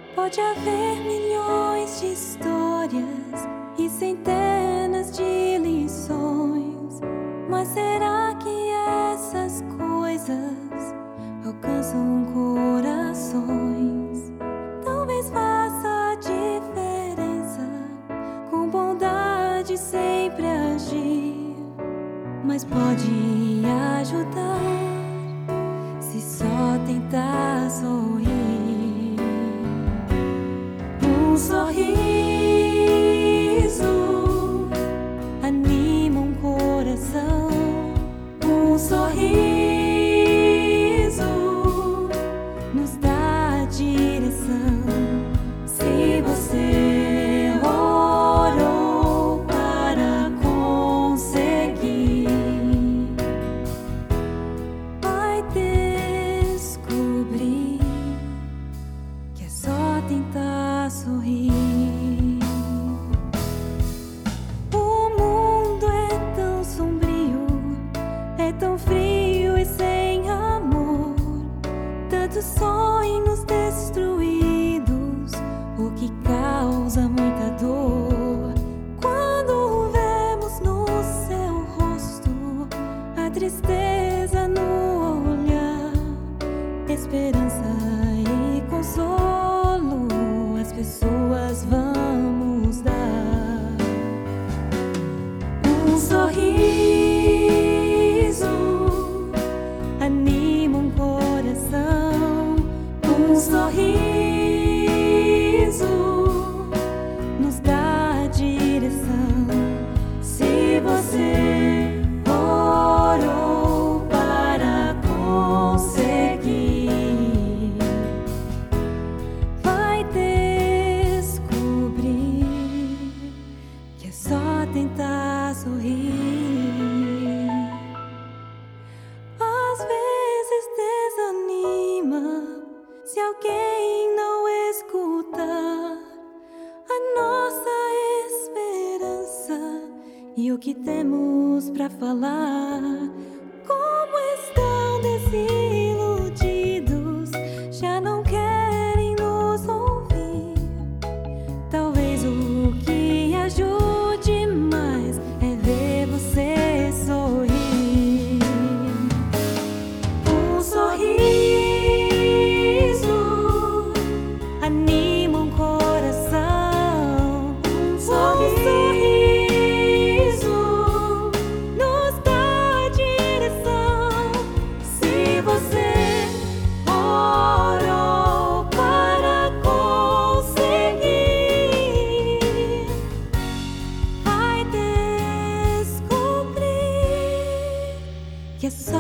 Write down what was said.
Pode haver milhões de histórias e centenas de lições, mas será que essas coisas alcançam corações? Talvez faça a diferença, com bondade sempre agir, mas pode ajudar se só tentar sorrir. Um sorriso anima um coração. Um sorriso nos dá direção. Se você orou para conseguir, vai descobrir que é só tentar sorrir. O mundo é tão sombrio, é tão frio e sem amor, tantos sonhos destruídos, o que causa muita dor. Quando vemos no seu rosto a tristeza no olhar, esperança e consolo as pessoas vamos dar. Um sorriso anima um coração. Um sorriso nos dá direção. Se você orou para conseguir, vai descobrir que é só tentar sorrir. Às vezes desanima se alguém não escutar a nossa esperança e o que temos pra falar. Como estão desiludidos, já não querem nos ouvir. Talvez o que ajude mais é ver você sorrir. Um sorriso anima um coração. Um sorriso nos dá direção. Se você orou para conseguir, vai descobrir que é só